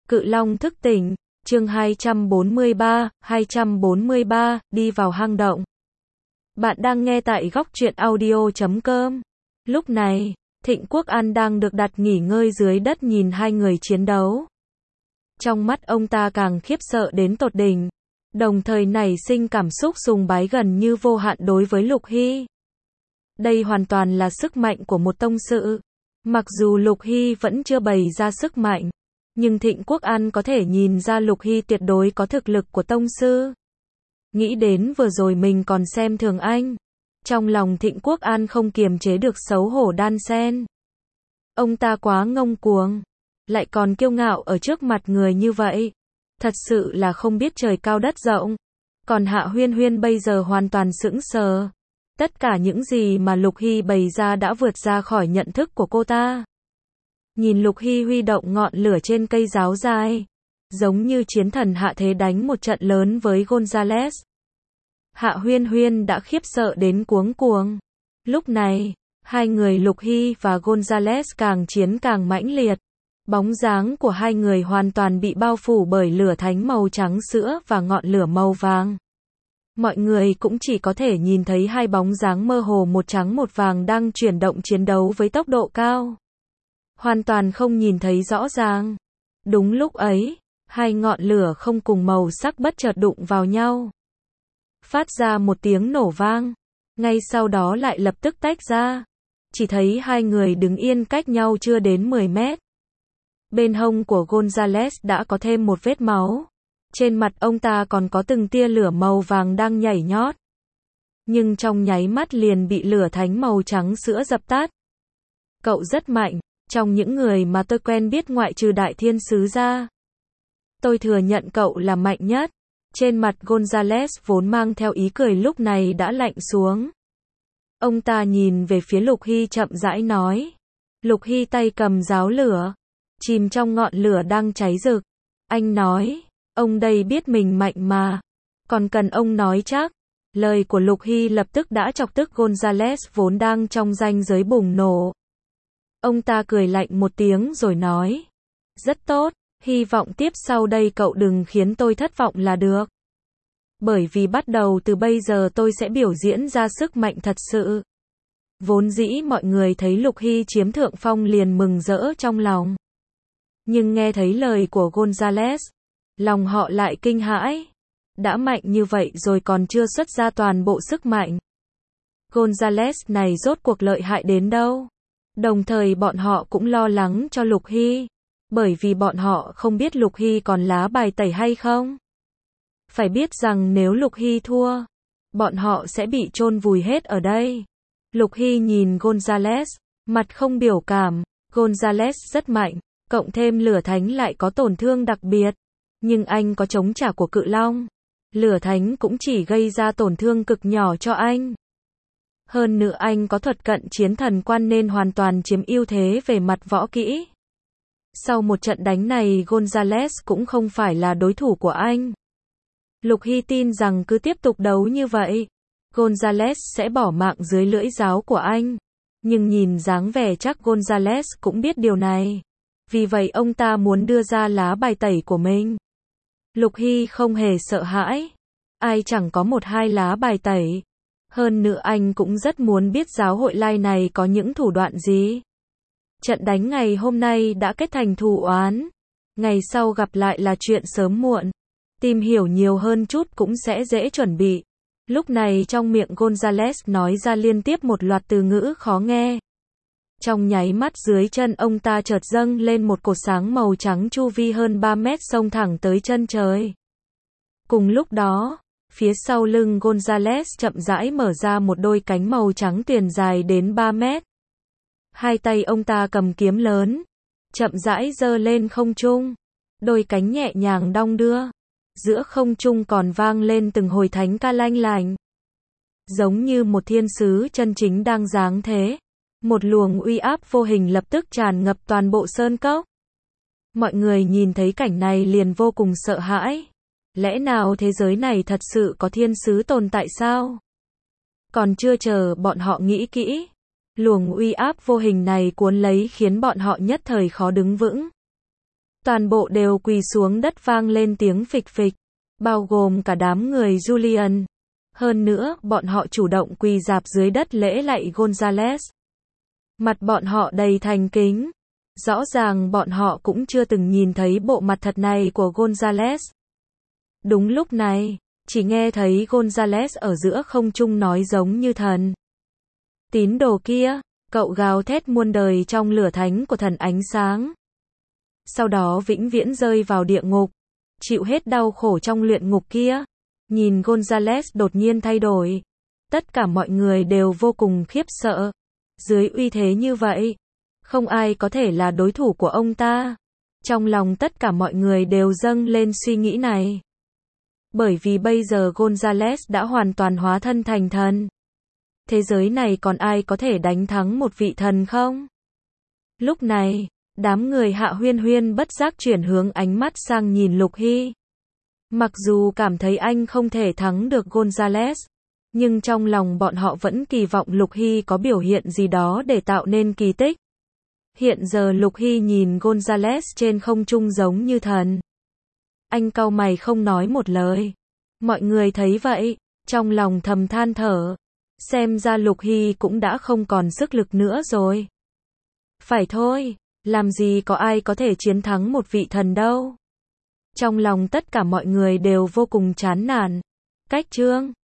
Cự Long thức tỉnh, chương 243, đi vào hang động. Bạn đang nghe tại góc truyện audio.com. Lúc này, Thịnh Quốc An đang được đặt nghỉ ngơi dưới đất nhìn hai người chiến đấu. Trong mắt ông ta càng khiếp sợ đến tột đỉnh, đồng thời nảy sinh cảm xúc sùng bái gần như vô hạn đối với Lục Hy. Đây hoàn toàn là sức mạnh của một tông sư. Mặc dù Lục Hy vẫn chưa bày ra sức mạnh, nhưng Thịnh Quốc An có thể nhìn ra Lục Hy tuyệt đối có thực lực của tông sư. Nghĩ đến vừa rồi mình còn xem thường anh, trong lòng Thịnh Quốc An không kiềm chế được xấu hổ đan sen. Ông ta quá ngông cuồng, lại còn kiêu ngạo ở trước mặt người như vậy. Thật sự là không biết trời cao đất rộng. Còn Hạ Huyên Huyên bây giờ hoàn toàn sững sờ. Tất cả những gì mà Lục Hy bày ra đã vượt ra khỏi nhận thức của cô ta. Nhìn Lục Hy huy động ngọn lửa trên cây giáo dài, giống như chiến thần hạ thế đánh một trận lớn với Gonzales. Hạ Huyên Huyên đã khiếp sợ đến cuống cuồng. Lúc này, hai người Lục Hy và Gonzales càng chiến càng mãnh liệt. Bóng dáng của hai người hoàn toàn bị bao phủ bởi lửa thánh màu trắng sữa và ngọn lửa màu vàng. Mọi người cũng chỉ có thể nhìn thấy hai bóng dáng mơ hồ một trắng một vàng đang chuyển động chiến đấu với tốc độ cao. Hoàn toàn không nhìn thấy rõ ràng. Đúng lúc ấy, hai ngọn lửa không cùng màu sắc bất chợt đụng vào nhau. Phát ra một tiếng nổ vang. Ngay sau đó lại lập tức tách ra. Chỉ thấy hai người đứng yên cách nhau chưa đến 10 mét. Bên hông của Gonzales đã có thêm một vết máu. Trên mặt ông ta còn có từng tia lửa màu vàng đang nhảy nhót. Nhưng trong nháy mắt liền bị lửa thánh màu trắng sữa dập tắt. Cậu rất mạnh, trong những người mà tôi quen biết ngoại trừ Đại Thiên Sứ ra. Tôi thừa nhận cậu là mạnh nhất. Trên mặt Gonzales vốn mang theo ý cười lúc này đã lạnh xuống. Ông ta nhìn về phía Lục Hy chậm rãi nói. Lục Hy tay cầm giáo lửa, chìm trong ngọn lửa đang cháy rực. Anh nói, ông đây biết mình mạnh mà, còn cần ông nói chắc. Lời của Lục Hy lập tức đã chọc tức Gonzales vốn đang trong ranh giới bùng nổ. Ông ta cười lạnh một tiếng rồi nói, rất tốt, hy vọng tiếp sau đây cậu đừng khiến tôi thất vọng là được. Bởi vì bắt đầu từ bây giờ tôi sẽ biểu diễn ra sức mạnh thật sự. Vốn dĩ mọi người thấy Lục Hy chiếm thượng phong liền mừng rỡ trong lòng. Nhưng nghe thấy lời của Gonzales, lòng họ lại kinh hãi. Đã mạnh như vậy rồi còn chưa xuất ra toàn bộ sức mạnh. Gonzales này rốt cuộc lợi hại đến đâu? Đồng thời bọn họ cũng lo lắng cho Lục Hy. Bởi vì bọn họ không biết Lục Hy còn lá bài tẩy hay không. Phải biết rằng nếu Lục Hy thua, bọn họ sẽ bị chôn vùi hết ở đây. Lục Hy nhìn Gonzales, mặt không biểu cảm. Gonzales rất mạnh, cộng thêm lửa thánh lại có tổn thương đặc biệt. Nhưng anh có chống trả của Cự Long. Lửa thánh cũng chỉ gây ra tổn thương cực nhỏ cho anh. Hơn nữa anh có thuật cận chiến thần quan nên hoàn toàn chiếm ưu thế về mặt võ kỹ. Sau một trận đánh này Gonzales cũng không phải là đối thủ của anh. Lục Hy tin rằng cứ tiếp tục đấu như vậy, Gonzales sẽ bỏ mạng dưới lưỡi giáo của anh. Nhưng nhìn dáng vẻ chắc Gonzales cũng biết điều này. Vì vậy ông ta muốn đưa ra lá bài tẩy của mình. Lục Hy không hề sợ hãi. Ai chẳng có một hai lá bài tẩy. Hơn nữa anh cũng rất muốn biết giáo hội lai này có những thủ đoạn gì. Trận đánh ngày hôm nay đã kết thành thù oán. Ngày sau gặp lại là chuyện sớm muộn. Tìm hiểu nhiều hơn chút cũng sẽ dễ chuẩn bị. Lúc này trong miệng Gonzales nói ra liên tiếp một loạt từ ngữ khó nghe. Trong nháy mắt dưới chân ông ta chợt dâng lên một cột sáng màu trắng chu vi hơn 3 mét xông thẳng tới chân trời. Cùng lúc đó, phía sau lưng Gonzales chậm rãi mở ra một đôi cánh màu trắng tuyền dài đến 3 mét. Hai tay ông ta cầm kiếm lớn, chậm rãi giơ lên không trung. Đôi cánh nhẹ nhàng đong đưa. Giữa không trung còn vang lên từng hồi thánh ca lanh lành. Giống như một thiên sứ chân chính đang giáng thế. Một luồng uy áp vô hình lập tức tràn ngập toàn bộ sơn cốc. Mọi người nhìn thấy cảnh này liền vô cùng sợ hãi. Lẽ nào thế giới này thật sự có thiên sứ tồn tại sao? Còn chưa chờ bọn họ nghĩ kỹ, luồng uy áp vô hình này cuốn lấy khiến bọn họ nhất thời khó đứng vững. Toàn bộ đều quỳ xuống đất vang lên tiếng phịch phịch, bao gồm cả đám người Julian. Hơn nữa, bọn họ chủ động quỳ rạp dưới đất lễ lạy Gonzales. Mặt bọn họ đầy thành kính. Rõ ràng bọn họ cũng chưa từng nhìn thấy bộ mặt thật này của Gonzales. Đúng lúc này, chỉ nghe thấy Gonzales ở giữa không trung nói giống như thần. Tín đồ kia, cậu gào thét muôn đời trong lửa thánh của thần ánh sáng. Sau đó vĩnh viễn rơi vào địa ngục, chịu hết đau khổ trong luyện ngục kia. Nhìn Gonzales đột nhiên thay đổi, tất cả mọi người đều vô cùng khiếp sợ. Dưới uy thế như vậy, không ai có thể là đối thủ của ông ta. Trong lòng tất cả mọi người đều dâng lên suy nghĩ này. Bởi vì bây giờ Gonzales đã hoàn toàn hóa thân thành thần. Thế giới này còn ai có thể đánh thắng một vị thần không? Lúc này, đám người Hạ Huyên Huyên bất giác chuyển hướng ánh mắt sang nhìn Lục Hy. Mặc dù cảm thấy anh không thể thắng được Gonzales, nhưng trong lòng bọn họ vẫn kỳ vọng Lục Hy có biểu hiện gì đó để tạo nên kỳ tích. Hiện giờ Lục Hy nhìn Gonzales trên không trung giống như thần. Anh cau mày không nói một lời. Mọi người thấy vậy, trong lòng thầm than thở. Xem ra Lục Hy cũng đã không còn sức lực nữa rồi. Phải thôi, làm gì có ai có thể chiến thắng một vị thần đâu. Trong lòng tất cả mọi người đều vô cùng chán nản. Cách chương